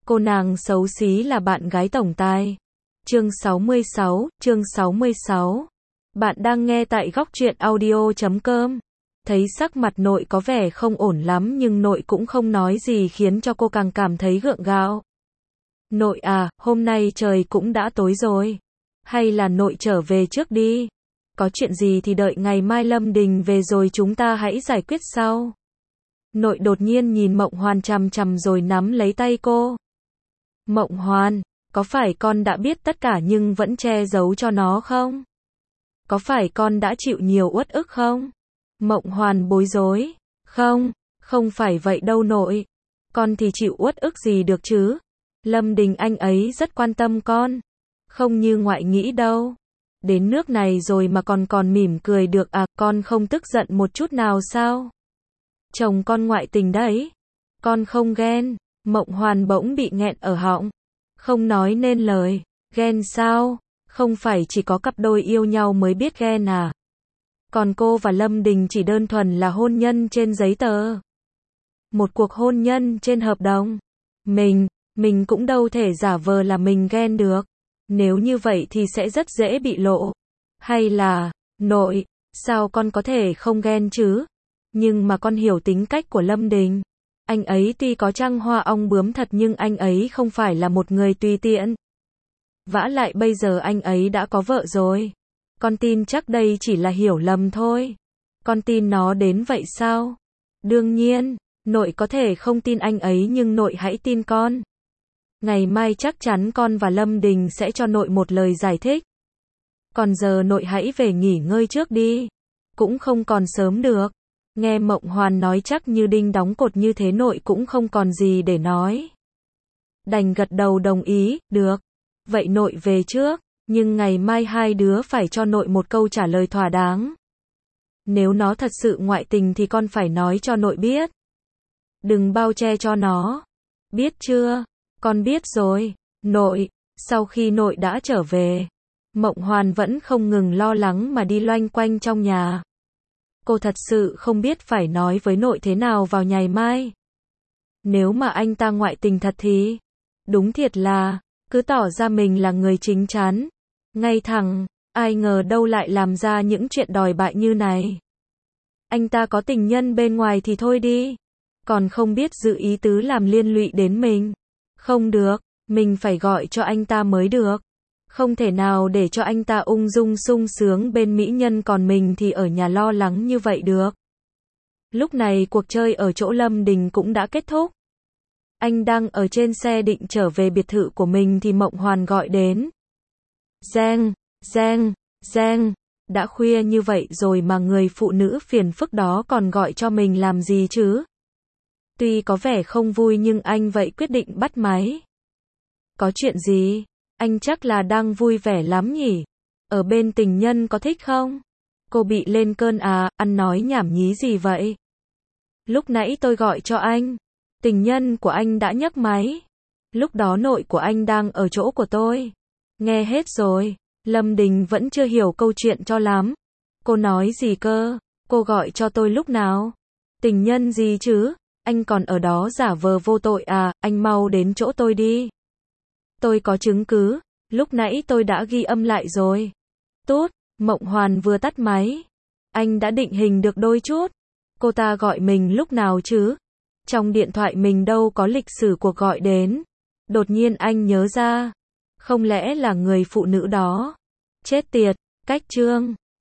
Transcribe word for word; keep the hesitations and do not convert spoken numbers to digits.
Cô nàng xấu xí là bạn gái tổng tài. Chương sáu mươi sáu, chương sáu mươi sáu. Bạn đang nghe tại góc truyện audio chấm com. Thấy sắc mặt nội có vẻ không ổn lắm nhưng nội cũng không nói gì khiến cho cô càng cảm thấy gượng gạo. Nội à, hôm nay trời cũng đã tối rồi. Hay là nội trở về trước đi. Có chuyện gì thì đợi ngày mai Lâm Đình về rồi chúng ta hãy giải quyết sau. Nội đột nhiên nhìn Mộng Hoàn chằm chằm rồi nắm lấy tay cô. Mộng Hoàn, có phải con đã biết tất cả nhưng vẫn che giấu cho nó không? Có phải con đã chịu nhiều uất ức không? Mộng Hoàn bối rối. Không, không phải vậy đâu nội. Con thì chịu uất ức gì được chứ? Lâm Đình anh ấy rất quan tâm con. Không như ngoại nghĩ đâu. Đến nước này rồi mà còn còn mỉm cười được à, con không tức giận một chút nào sao? Chồng con ngoại tình đấy. Con không ghen. Mộng Hoàn bỗng bị nghẹn ở họng. Không nói nên lời. Ghen sao? Không phải chỉ có cặp đôi yêu nhau mới biết ghen à? Còn cô và Lâm Đình chỉ đơn thuần là hôn nhân trên giấy tờ. Một cuộc hôn nhân trên hợp đồng. Mình, mình cũng đâu thể giả vờ là mình ghen được. Nếu như vậy thì sẽ rất dễ bị lộ. Hay là, nội, sao con có thể không ghen chứ? Nhưng mà con hiểu tính cách của Lâm Đình. Anh ấy tuy có trăng hoa ong bướm thật nhưng anh ấy không phải là một người tùy tiện. Vả lại bây giờ anh ấy đã có vợ rồi. Con tin chắc đây chỉ là hiểu lầm thôi. Con tin nó đến vậy sao? Đương nhiên, nội có thể không tin anh ấy nhưng nội hãy tin con. Ngày mai chắc chắn con và Lâm Đình sẽ cho nội một lời giải thích. Còn giờ nội hãy về nghỉ ngơi trước đi. Cũng không còn sớm được. Nghe Mộng Hoàn nói chắc như đinh đóng cột như thế nội cũng không còn gì để nói. Đành gật đầu đồng ý, được. Vậy nội về trước, nhưng ngày mai hai đứa phải cho nội một câu trả lời thỏa đáng. Nếu nó thật sự ngoại tình thì con phải nói cho nội biết. Đừng bao che cho nó. Biết chưa? Con biết rồi. Nội, sau khi nội đã trở về, Mộng Hoàn vẫn không ngừng lo lắng mà đi loanh quanh trong nhà. Cô thật sự không biết phải nói với nội thế nào vào ngày mai. Nếu mà anh ta ngoại tình thật thì, đúng thiệt là, cứ tỏ ra mình là người chính chắn, ngay thẳng, ai ngờ đâu lại làm ra những chuyện đồi bại như này. Anh ta có tình nhân bên ngoài thì thôi đi, còn không biết giữ ý tứ làm liên lụy đến mình. Không được, mình phải gọi cho anh ta mới được. Không thể nào để cho anh ta ung dung sung sướng bên mỹ nhân còn mình thì ở nhà lo lắng như vậy được. Lúc này cuộc chơi ở chỗ Lâm Đình cũng đã kết thúc. Anh đang ở trên xe định trở về biệt thự của mình thì Mộng Hoàn gọi đến. Giang, Giang, Giang, đã khuya như vậy rồi mà người phụ nữ phiền phức đó còn gọi cho mình làm gì chứ? Tuy có vẻ không vui nhưng anh vậy quyết định bắt máy. Có chuyện gì? Anh chắc là đang vui vẻ lắm nhỉ? Ở bên tình nhân có thích không? Cô bị lên cơn à, ăn nói nhảm nhí gì vậy? Lúc nãy tôi gọi cho anh. Tình nhân của anh đã nhấc máy. Lúc đó nội của anh đang ở chỗ của tôi. Nghe hết rồi. Lâm Đình vẫn chưa hiểu câu chuyện cho lắm. Cô nói gì cơ? Cô gọi cho tôi lúc nào? Tình nhân gì chứ? Anh còn ở đó giả vờ vô tội à? Anh mau đến chỗ tôi đi. Tôi có chứng cứ. Lúc nãy tôi đã ghi âm lại rồi. Tốt. Mộng Hoàn vừa tắt máy. Anh đã định hình được đôi chút. Cô ta gọi mình lúc nào chứ? Trong điện thoại mình đâu có lịch sử cuộc gọi đến. Đột nhiên anh nhớ ra. Không lẽ là người phụ nữ đó? Chết tiệt, cách chương.